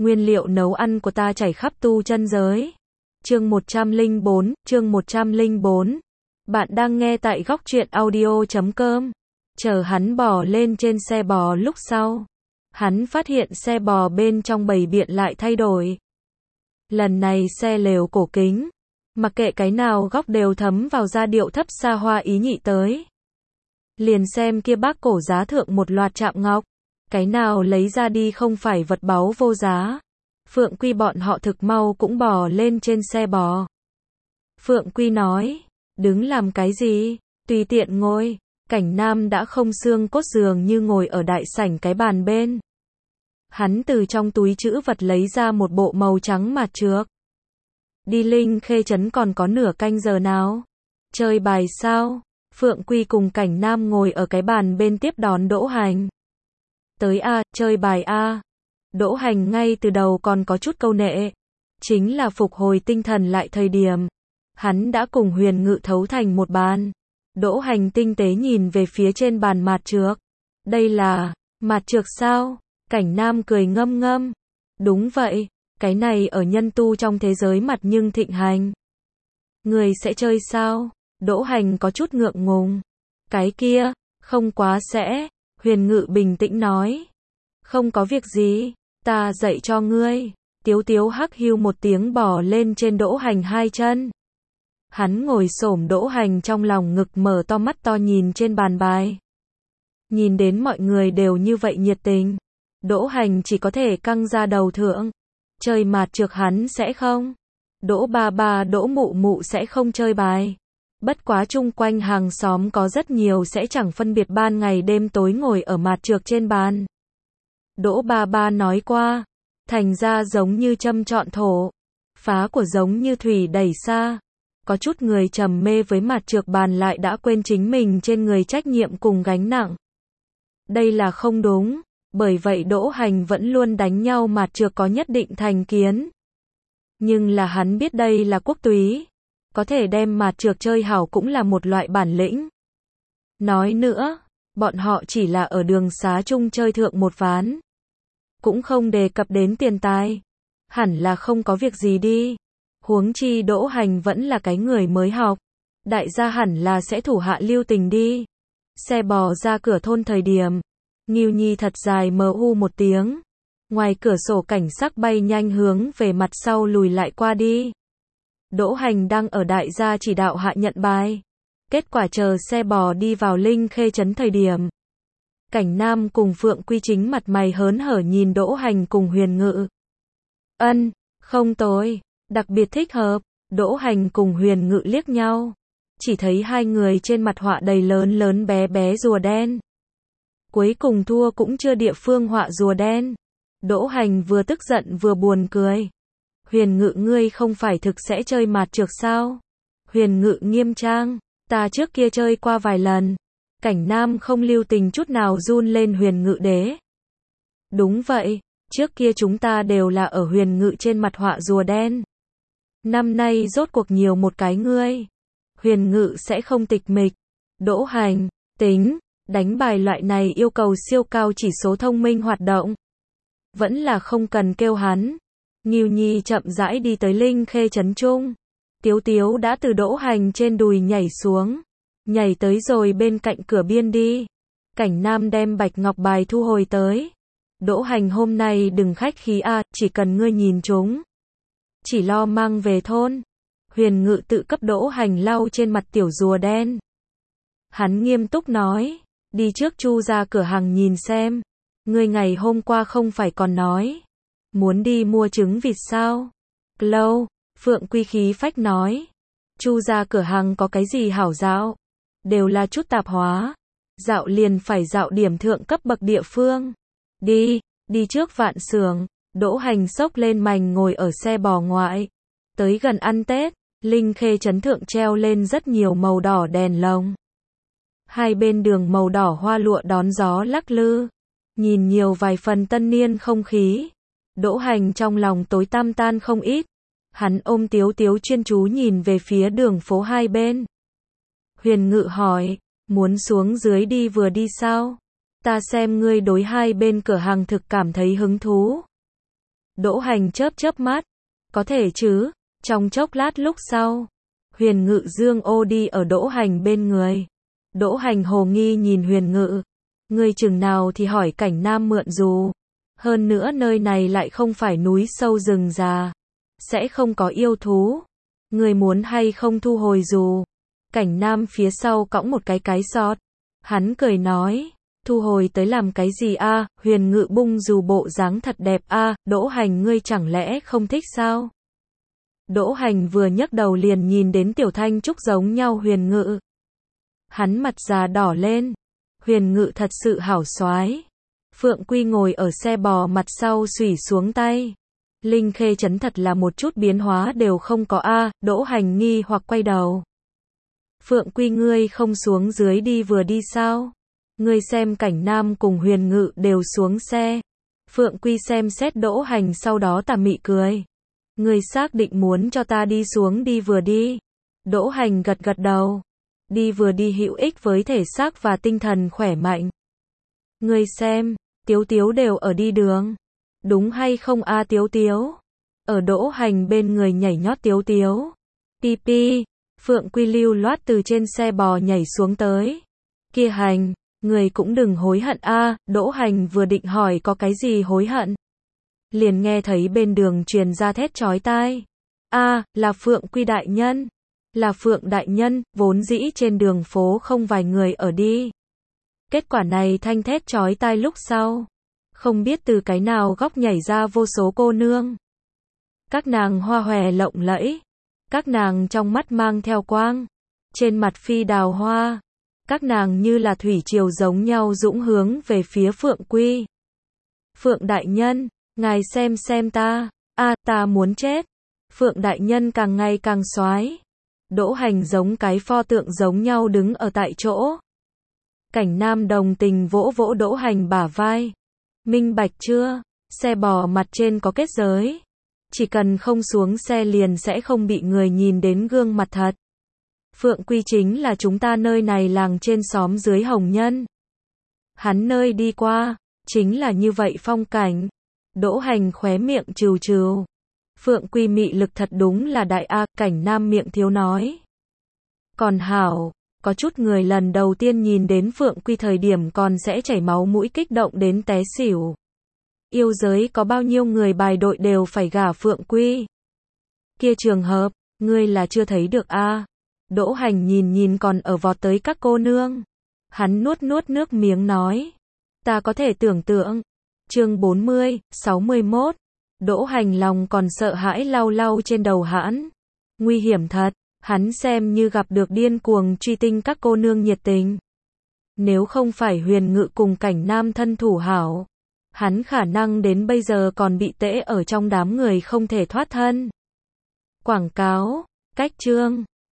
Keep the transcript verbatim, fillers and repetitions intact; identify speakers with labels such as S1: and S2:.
S1: Nguyên liệu nấu ăn của ta chảy khắp tu chân giới. Chương một trăm lẻ bốn, chương một trăm lẻ bốn. Bạn đang nghe tại góc truyện audio chấm com. Chờ hắn bò lên trên xe bò lúc sau, hắn phát hiện xe bò bên trong bầy biện lại thay đổi. Lần này xe lều cổ kính, mặc kệ cái nào góc đều thấm vào giai điệu thấp xa hoa ý nhị tới. Liền xem kia bác cổ giá thượng một loạt chạm ngọc, cái nào lấy ra đi không phải vật báu vô giá. Phượng Quy bọn họ thực mau cũng bò lên trên xe bò. Phượng Quy nói, đứng làm cái gì, tùy tiện ngồi. Cảnh Nam đã không xương cốt giường như ngồi ở đại sảnh cái bàn bên. Hắn từ trong túi trữ vật lấy ra một bộ màu trắng mạt trược. Đi Linh Khê Trấn còn có nửa canh giờ nào? Chơi bài sao? Phượng Quy cùng Cảnh Nam ngồi ở cái bàn bên tiếp đón Đỗ Hành. Tới a, chơi bài a. Đỗ Hành ngay từ đầu còn có chút câu nệ. Chính là phục hồi tinh thần lại thời điểm. Hắn đã cùng Huyền Ngự thấu thành một bàn. Đỗ Hành tinh tế nhìn về phía trên bàn mạt trược. Đây là, mạt trược sao? Cảnh Nam cười ngâm ngâm. Đúng vậy, cái này ở nhân tu trong thế giới mặt nhưng thịnh hành. Người sẽ chơi sao? Đỗ Hành có chút ngượng ngùng. Cái kia, không quá sẽ. Huyền Ngự bình tĩnh nói. Không có việc gì, ta dạy cho ngươi. Tiếu tiếu hắc hiu một tiếng bò lên trên Đỗ Hành hai chân. Hắn ngồi xổm Đỗ Hành trong lòng ngực mở to mắt to nhìn trên bàn bài. Nhìn đến mọi người đều như vậy nhiệt tình. Đỗ Hành chỉ có thể căng ra đầu thượng. Chơi mạt trược hắn sẽ không. Đỗ ba ba Đỗ mụ mụ sẽ không chơi bài. Bất quá chung quanh hàng xóm có rất nhiều sẽ chẳng phân biệt ban ngày đêm tối ngồi ở mạt trược trên bàn. Đỗ ba ba nói qua. Thành ra giống như châm trọn thổ. Phá của giống như thủy đẩy xa. Có chút người trầm mê với mạt trược bàn lại đã quên chính mình trên người trách nhiệm cùng gánh nặng. Đây là không đúng, bởi vậy Đỗ Hành vẫn luôn đánh nhau mạt trược có nhất định thành kiến. Nhưng là hắn biết đây là quốc túy, có thể đem mạt trược chơi hảo cũng là một loại bản lĩnh. Nói nữa, bọn họ chỉ là ở đường xá chung chơi thượng một ván. Cũng không đề cập đến tiền tài. Hẳn là không có việc gì đi. Huống chi Đỗ Hành vẫn là cái người mới học. Đại gia hẳn là sẽ thủ hạ lưu tình đi. Xe bò ra cửa thôn thời điểm. Ngưu Nhi thật dài mờ u một tiếng. Ngoài cửa sổ cảnh sắc bay nhanh hướng về mặt sau lùi lại qua đi. Đỗ Hành đang ở đại gia chỉ đạo hạ nhận bài. Kết quả chờ xe bò đi vào Linh Khê Trấn thời điểm. Cảnh Nam cùng Phượng Quy chính mặt mày hớn hở nhìn Đỗ Hành cùng Huyền Ngự. Ân, không tồi. Đặc biệt thích hợp. Đỗ Hành cùng Huyền Ngự liếc nhau. Chỉ thấy hai người trên mặt họa đầy lớn lớn bé bé rùa đen. Cuối cùng thua cũng chưa địa phương họa rùa đen. Đỗ Hành vừa tức giận vừa buồn cười. Huyền Ngự ngươi không phải thực sẽ chơi mạt trược sao? Huyền Ngự nghiêm trang. Ta trước kia chơi qua vài lần. Cảnh Nam không lưu tình chút nào run lên Huyền Ngự đế. Đúng vậy, trước kia chúng ta đều là ở Huyền Ngự trên mặt họa rùa đen. Năm nay rốt cuộc nhiều một cái ngươi. Huyền Ngự sẽ không tịch mịch. Đỗ Hành, tính, đánh bài loại này yêu cầu siêu cao chỉ số thông minh hoạt động. Vẫn là không cần kêu hắn. Ngưu Nhi chậm rãi đi tới Linh Khê Trấn Trung. Tiếu Tiếu đã từ Đỗ Hành trên đùi nhảy xuống. Nhảy tới rồi bên cạnh cửa biên đi. Cảnh Nam đem bạch ngọc bài thu hồi tới. Đỗ Hành hôm nay đừng khách khí a, chỉ cần ngươi nhìn chúng. Chỉ lo mang về thôn. Huyền Ngự tự cấp Đỗ Hành lau trên mặt tiểu rùa đen. Hắn nghiêm túc nói. Đi trước Chu ra cửa hàng nhìn xem. Ngươi ngày hôm qua không phải còn nói. Muốn đi mua trứng vịt sao? Lâu. Phượng Quy khí phách nói. Chu ra cửa hàng có cái gì hảo dạo? Đều là chút tạp hóa. Dạo liền phải dạo điểm thượng cấp bậc địa phương. Đi, đi trước vạn xưởng. Đỗ Hành xốc lên mành ngồi ở xe bò ngoại. Tới gần ăn Tết, Linh Khê Trấn thượng treo lên rất nhiều màu đỏ đèn lồng. Hai bên đường màu đỏ hoa lụa đón gió lắc lư. Nhìn nhiều vài phần tân niên không khí. Đỗ Hành trong lòng tối tăm tan không ít. Hắn ôm Tiếu Tiếu chuyên chú nhìn về phía đường phố hai bên. Huyền Ngự hỏi, muốn xuống dưới đi vừa đi sao? Ta xem ngươi đối hai bên cửa hàng thực cảm thấy hứng thú. Đỗ Hành chớp chớp mắt. Có thể chứ. Trong chốc lát lúc sau, Huyền Ngự Dương ô đi ở Đỗ Hành bên người. Đỗ Hành hồ nghi nhìn Huyền Ngự. Ngươi chừng nào thì hỏi Cảnh Nam mượn dù. Hơn nữa nơi này lại không phải núi sâu rừng già. Sẽ không có yêu thú. Ngươi muốn hay không thu hồi dù. Cảnh Nam phía sau cõng một cái cái sọt. Hắn cười nói. Thu hồi tới làm cái gì a? À? Huyền Ngự bung dù bộ dáng thật đẹp a. À? Đỗ Hành ngươi chẳng lẽ không thích sao? Đỗ Hành vừa nhấc đầu liền nhìn đến Tiểu Thanh Trúc giống nhau Huyền Ngự. Hắn mặt già đỏ lên. Huyền Ngự thật sự hảo soái. Phượng Quy ngồi ở xe bò mặt sau xủy xuống tay. Linh Khê Trấn thật là một chút biến hóa đều không có a. À? Đỗ Hành nghi hoặc quay đầu. Phượng Quy ngươi không xuống dưới đi vừa đi sao? Ngươi xem Cảnh Nam cùng Huyền Ngự đều xuống xe. Phượng Quy xem xét Đỗ Hành sau đó tà mị cười. Ngươi xác định muốn cho ta đi xuống đi vừa đi. Đỗ Hành gật gật đầu. Đi vừa đi hữu ích với thể xác và tinh thần khỏe mạnh. Ngươi xem, Tiếu Tiếu đều ở đi đường. Đúng hay không a? Tiếu Tiếu? Ở Đỗ Hành bên người nhảy nhót Tiếu Tiếu. Pi pi. Phượng Quy lưu loát từ trên xe bò nhảy xuống tới. Kia Hành, người cũng đừng hối hận a. À? Đỗ Hành vừa định hỏi có cái gì hối hận. Liền nghe thấy bên đường truyền ra thét chói tai. A, à, là Phượng Quy đại nhân. Là Phượng đại nhân, vốn dĩ trên đường phố không vài người ở đi. Kết quả này thanh thét chói tai lúc sau. Không biết từ cái nào góc nhảy ra vô số cô nương. Các nàng hoa hòe lộng lẫy. Các nàng trong mắt mang theo quang. Trên mặt phi đào hoa. Các nàng như là thủy triều giống nhau dũng hướng về phía Phượng Quy. Phượng đại nhân, ngài xem xem ta. A, à, ta muốn chết. Phượng đại nhân càng ngày càng soái. Đỗ Hành giống cái pho tượng giống nhau đứng ở tại chỗ. Cảnh Nam đồng tình vỗ vỗ Đỗ Hành bả vai. Minh bạch chưa? Xe bò mặt trên có kết giới. Chỉ cần không xuống xe liền sẽ không bị người nhìn đến gương mặt thật. Phượng Quy chính là chúng ta nơi này làng trên xóm dưới Hồng Nhân. Hắn nơi đi qua, chính là như vậy phong cảnh. Đỗ Hành khóe miệng trừ trừ. Phượng Quy mị lực thật đúng là đại a. Cảnh Nam miệng thiếu nói. Còn hảo, có chút người lần đầu tiên nhìn đến Phượng Quy thời điểm còn sẽ chảy máu mũi kích động đến té xỉu. Yêu giới có bao nhiêu người bài đội đều phải gả Phượng Quy. Kia trường hợp, ngươi là chưa thấy được a. À? Đỗ Hành nhìn nhìn còn ở vọt tới các cô nương. Hắn nuốt nuốt nước miếng nói. Ta có thể tưởng tượng. Chương bốn mươi, sáu mươi mốt. Đỗ Hành lòng còn sợ hãi lau lau trên đầu hãn. Nguy hiểm thật, hắn xem như gặp được điên cuồng truy tinh các cô nương nhiệt tình. Nếu không phải Huyền Ngự cùng Cảnh Nam thân thủ hảo, hắn khả năng đến bây giờ còn bị tễ ở trong đám người không thể thoát thân. Quảng cáo, cách chương